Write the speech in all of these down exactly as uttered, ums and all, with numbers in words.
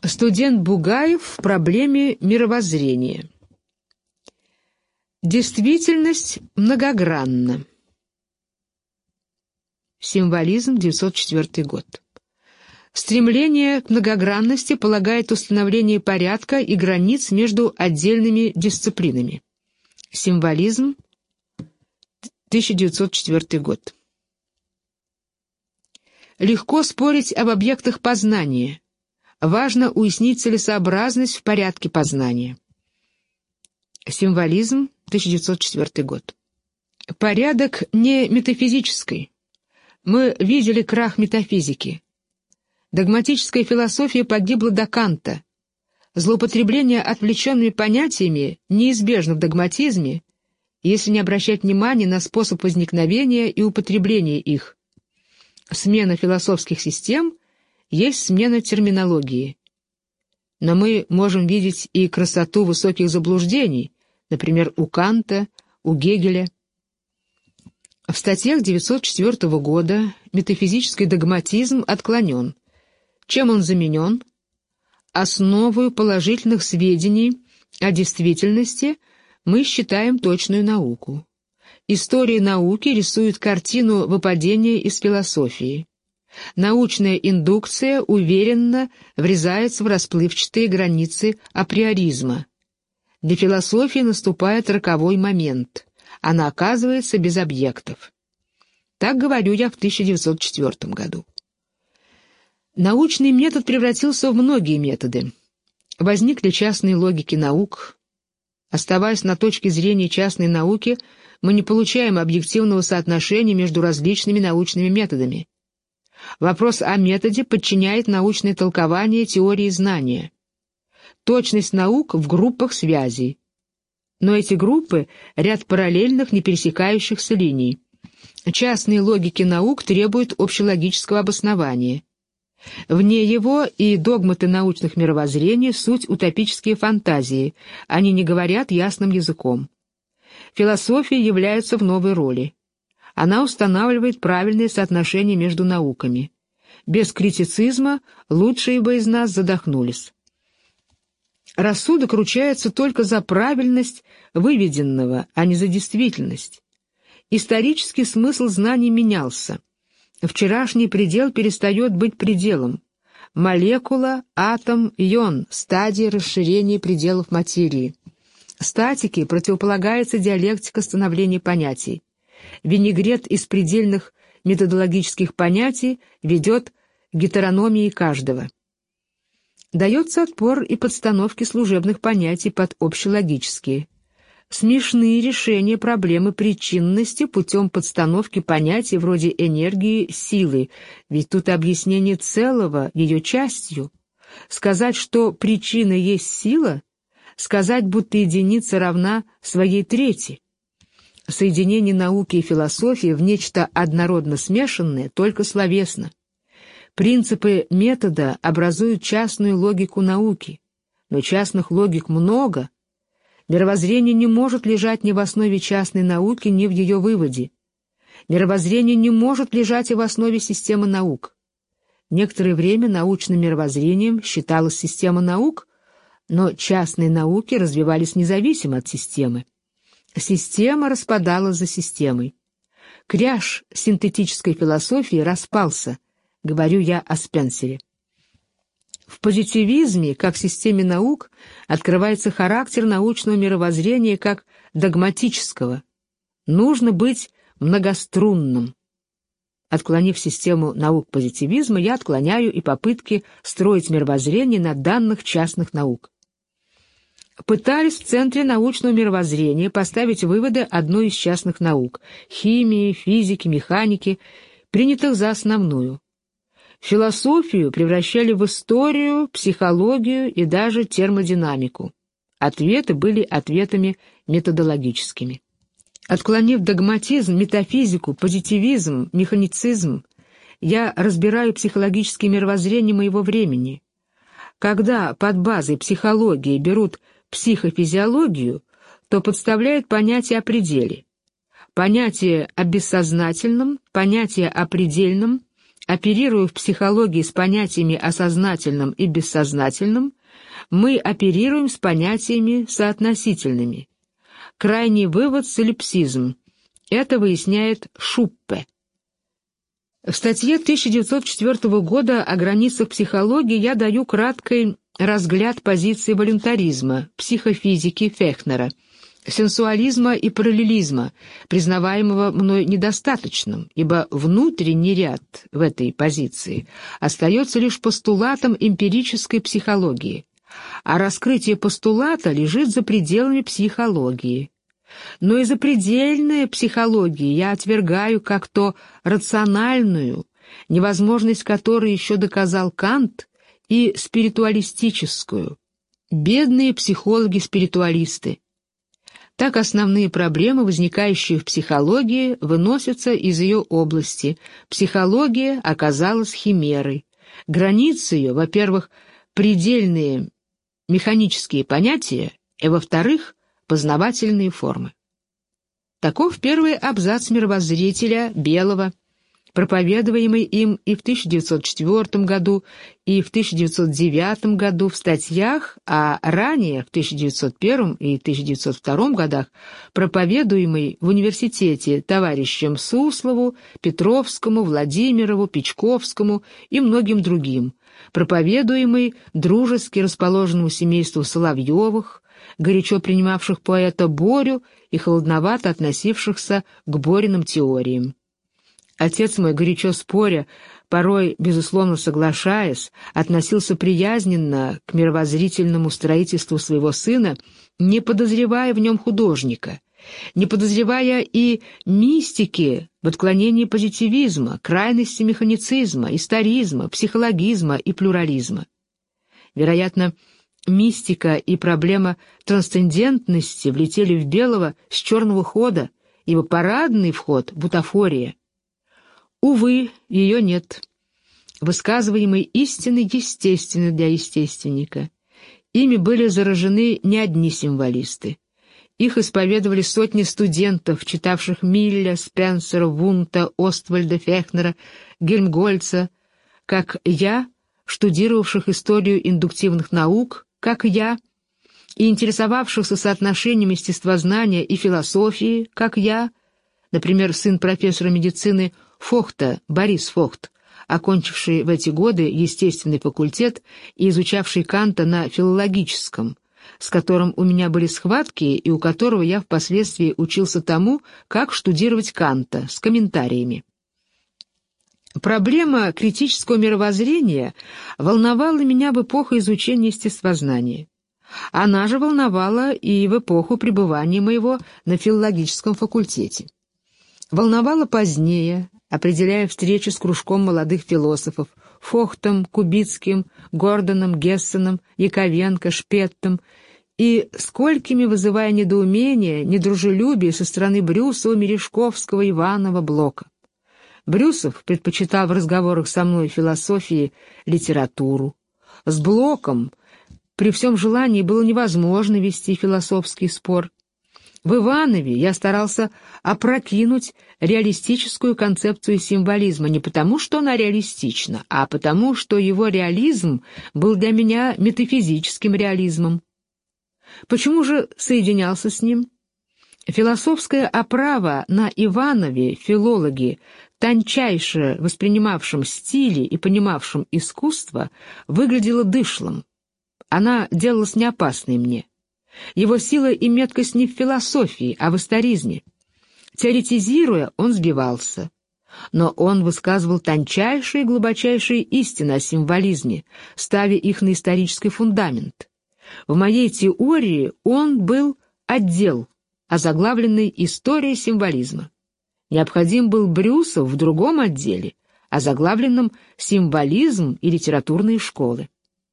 Студент Бугаев в проблеме мировоззрения. Действительность многогранна. Символизм, девятьсот четвёртый год. Стремление к многогранности полагает установление порядка и границ между отдельными дисциплинами. Символизм, тысяча девятьсот четвёртый год. Легко спорить об объектах познания. Важно уяснить целесообразность в порядке познания. Символизм, тысяча девятьсот четвёртый год. Порядок не метафизический. Мы видели крах метафизики. Догматическая философия погибла до Канта. Злоупотребление отвлеченными понятиями неизбежно в догматизме, если не обращать внимания на способ возникновения и употребления их. Смена философских систем есть смена терминологии. Но мы можем видеть и красоту высоких заблуждений, например, у Канта, у Гегеля. В статьях девятьсот четвёртого года метафизический догматизм отклонен. Чем он заменен? Основою положительных сведений о действительности мы считаем точную науку. История науки рисует картину выпадения из философии. Научная индукция уверенно врезается в расплывчатые границы априоризма. Для философии наступает роковой момент. Она оказывается без объектов. Так говорю я в тысяча девятьсот четвёртом году. Научный метод превратился в многие методы. Возникли частные логики наук. Оставаясь на точке зрения частной науки, мы не получаем объективного соотношения между различными научными методами. Вопрос о методе подчиняет научное толкование теории знания. Точность наук в группах связей. Но эти группы — ряд параллельных, не пересекающихся линий. Частные логики наук требуют общелогического обоснования. Вне его и догматы научных мировоззрений — суть утопические фантазии, они не говорят ясным языком. Философия является в новой роли. Она устанавливает правильное соотношение между науками. Без критицизма лучшие бы из нас задохнулись. Рассудок ручается только за правильность выведенного, а не за действительность. Исторический смысл знаний менялся. Вчерашний предел перестает быть пределом. Молекула, атом, ион — стадии расширения пределов материи. Статике противополагается диалектика становления понятий. Винегрет из предельных методологических понятий ведет к гетерономии каждого. Дается отпор и подстановке служебных понятий под общелогические. Смешные решения проблемы причинности путем подстановки понятий вроде энергии, силы, ведь тут объяснение целого ее частью. Сказать, что причина есть сила, сказать, будто единица равна своей трети. Соединение науки и философии в нечто однородно смешанное только словесно. Принципы метода образуют частную логику науки, но частных логик много. Мировоззрение не может лежать ни в основе частной науки, ни в ее выводе. Мировоззрение не может лежать и в основе системы наук. Некоторое время научным мировоззрением считалась система наук, но частные науки развивались независимо от системы. Система распадалась за системой. Кряж синтетической философии распался, говорю я о Спенсере. В позитивизме, как системе наук, открывается характер научного мировоззрения как догматического. Нужно быть многострунным. Отклонив систему наук позитивизма, я отклоняю и попытки строить мировоззрение на данных частных наук. Пытались в центре научного мировоззрения поставить выводы одной из частных наук — химии, физики, механики, принятых за основную. Философию превращали в историю, психологию и даже термодинамику. Ответы были ответами методологическими. Отклонив догматизм, метафизику, позитивизм, механицизм, я разбираю психологические мировоззрения моего времени. Когда под базой психологии берут психофизиологию, то подставляют понятие о пределе. Понятие о бессознательном, понятие о предельном оперируя в психологии с понятиями о сознательном и бессознательном, мы оперируем с понятиями соотносительными. Крайний вывод — солипсизм. Это выясняет Шуппе. В статье тысяча девятьсот четвёртого года о границах психологии я даю краткий разгляд позиции волюнтаризма, психофизики Фехнера, сенсуализма и параллелизма, признаваемого мной недостаточным, ибо внутренний ряд в этой позиции остается лишь постулатом эмпирической психологии, а раскрытие постулата лежит за пределами психологии. Но и запредельная психология я отвергаю как то рациональную, невозможность которой еще доказал Кант, и спиритуалистическую. Бедные психологи-спиритуалисты. Так основные проблемы, возникающие в психологии, выносятся из ее области. Психология оказалась химерой. Границы ее, во-первых, предельные механические понятия, и, во-вторых, познавательные формы. Таков первый абзац мировоззрителя Белого, проповедуемый им и в тысяча девятьсот четвёртом году, и в тысяча девятьсот девятом году в статьях, а ранее, в тысяча девятьсот первом и тысяча девятьсот втором годах, проповедуемый в университете товарищам Суслову, Петровскому, Владимирову, Печковскому и многим другим, проповедуемый дружески расположенному семейству Соловьевых, горячо принимавших поэта Борю и холодновато относившихся к Бориным теориям. Отец мой, горячо споря, порой, безусловно соглашаясь, относился приязненно к мировоззрительному строительству своего сына, не подозревая в нем художника, не подозревая и мистики в отклонении позитивизма, крайности механицизма, историзма, психологизма и плюрализма. Вероятно, мистика и проблема трансцендентности влетели в Белого с черного хода, ибо парадный вход — бутафория. Увы, ее нет. Высказываемые истины естественны для естественника. Ими были заражены не одни символисты. Их исповедовали сотни студентов, читавших Милля, Спенсера, Вунта, Оствальда, Фехнера, Гельмгольца, как я, штудировавших историю индуктивных наук, как я, и интересовавшихся соотношением естествознания и философии, как я, например, сын профессора медицины Фохта, Борис Фохт, окончивший в эти годы естественный факультет и изучавший Канта на филологическом, с которым у меня были схватки и у которого я впоследствии учился тому, как штудировать Канта, с комментариями. Проблема критического мировоззрения волновала меня в эпоху изучения естествознания. Она же волновала и в эпоху пребывания моего на филологическом факультете. Волновала позднее, определяя встречи с кружком молодых философов Фохтом, Кубицким, Гордоном, Гессеном, Яковенко, Шпеттом, и сколькими вызывая недоумение, недружелюбие со стороны Брюсова, Мережковского, Иванова, Блока. Брюсов предпочитал в разговорах со мной философии литературу. С Блоком при всем желании было невозможно вести философский спор. В Иванове я старался опрокинуть реалистическую концепцию символизма не потому, что она реалистична, а потому, что его реализм был для меня метафизическим реализмом. Почему же соединялся с ним? Философская оправа на Иванове филологи, тончайше воспринимавшим стили и понимавшим искусство, выглядела дышлом. Она делалась неопасной мне. Его сила и меткость не в философии, а в историзме. Теоретизируя, он сбивался. Но он высказывал тончайшие и глубочайшие истины о символизме, ставя их на исторический фундамент. В моей теории он был отдел, озаглавленный «История символизма». Необходим был Брюсов в другом отделе, озаглавленном «Символизм и литературные школы».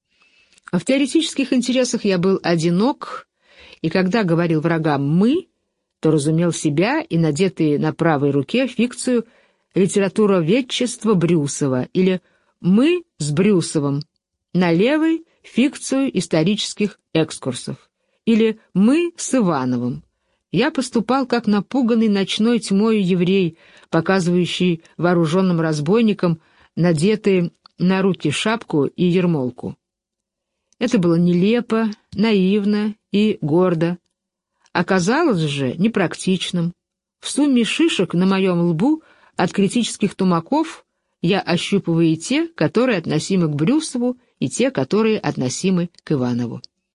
В теоретических интересах я был одинок, и когда говорил врагам «мы», то разумел себя и надетые на правой руке фикцию литературоведчества Брюсова или «мы с Брюсовым», на левой — фикцию исторических экскурсов, или «мы с Ивановым». Я поступал как напуганный ночной тьмою еврей, показывающий вооруженным разбойникам надетые на руки шапку и ермолку. Это было нелепо, наивно и гордо. Оказалось же непрактичным. В сумме шишек на моем лбу от критических тумаков я ощупываю и те, которые относимы к Брюсову, и те, которые относимы к Иванову.